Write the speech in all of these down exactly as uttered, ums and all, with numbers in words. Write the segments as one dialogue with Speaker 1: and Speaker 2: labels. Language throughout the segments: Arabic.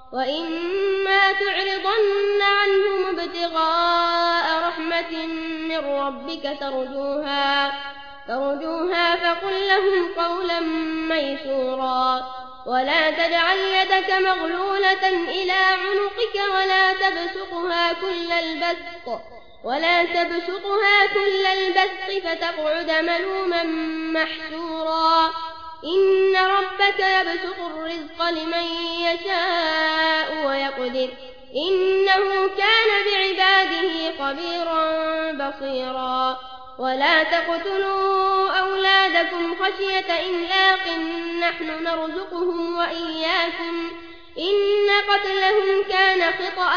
Speaker 1: وإما تعرضن عنهم ابتغاء رحمة من ربك ترجوها, ترجوها فقل لهم قولا ميسورا ولا تجعل يدك مغلولة إلى عنقك ولا تبسطها كل البسط ولا تبسطها كل البسط فتقعد ملوما محسورا إن ربك يبسط الرزق لمن يشاء ويقدر إنه كان بعباده خبيرا بصيرا ولا تقتلوا أولادكم خشية إملاق نحن نرزقهم وإياكم إن قتلهم كان خطأ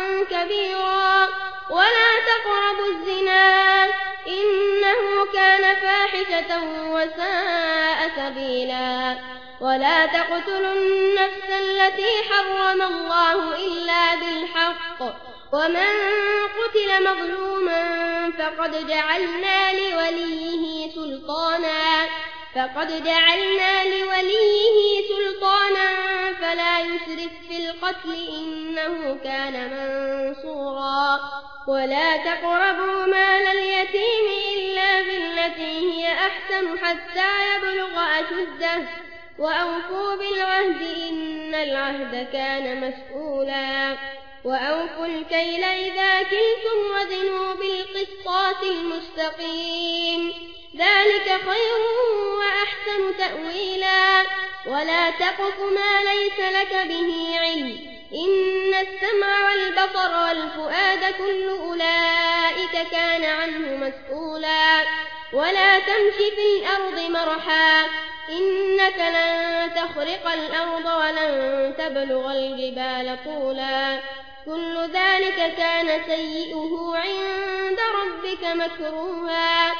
Speaker 1: كبيرا ولا تقربوا الزنا إنه كان فاحشة وساء سبيلا ولا تقتلوا النفس التي حرم الله إلا بالحق ومن قتل مظلوما فقد جعلنا لوليه سلطانا فقد جعلنا لوليه سلطانا فلا يسرف في القتل إنه كان منصورا ولا تقربوا مال اليتيم إلا بالتي هي أحسن حتى يبلغ أشده وأوفوا بالعهد إن العهد كان مسؤولا وأوفوا الكيل إذا كلتم وزنوا بالقسطاس المستقيم ذلك خير وأحسن تأويلا ولا تقف ما ليس لك به علم إن السمع والبصر والفؤاد كل أولئك كان عنه مسؤولا ولا تمش في الأرض مرحا إنك لن تخرق الأرض ولن تبلغ الجبال طولا كل ذلك كان سيئه عند ربك مكروها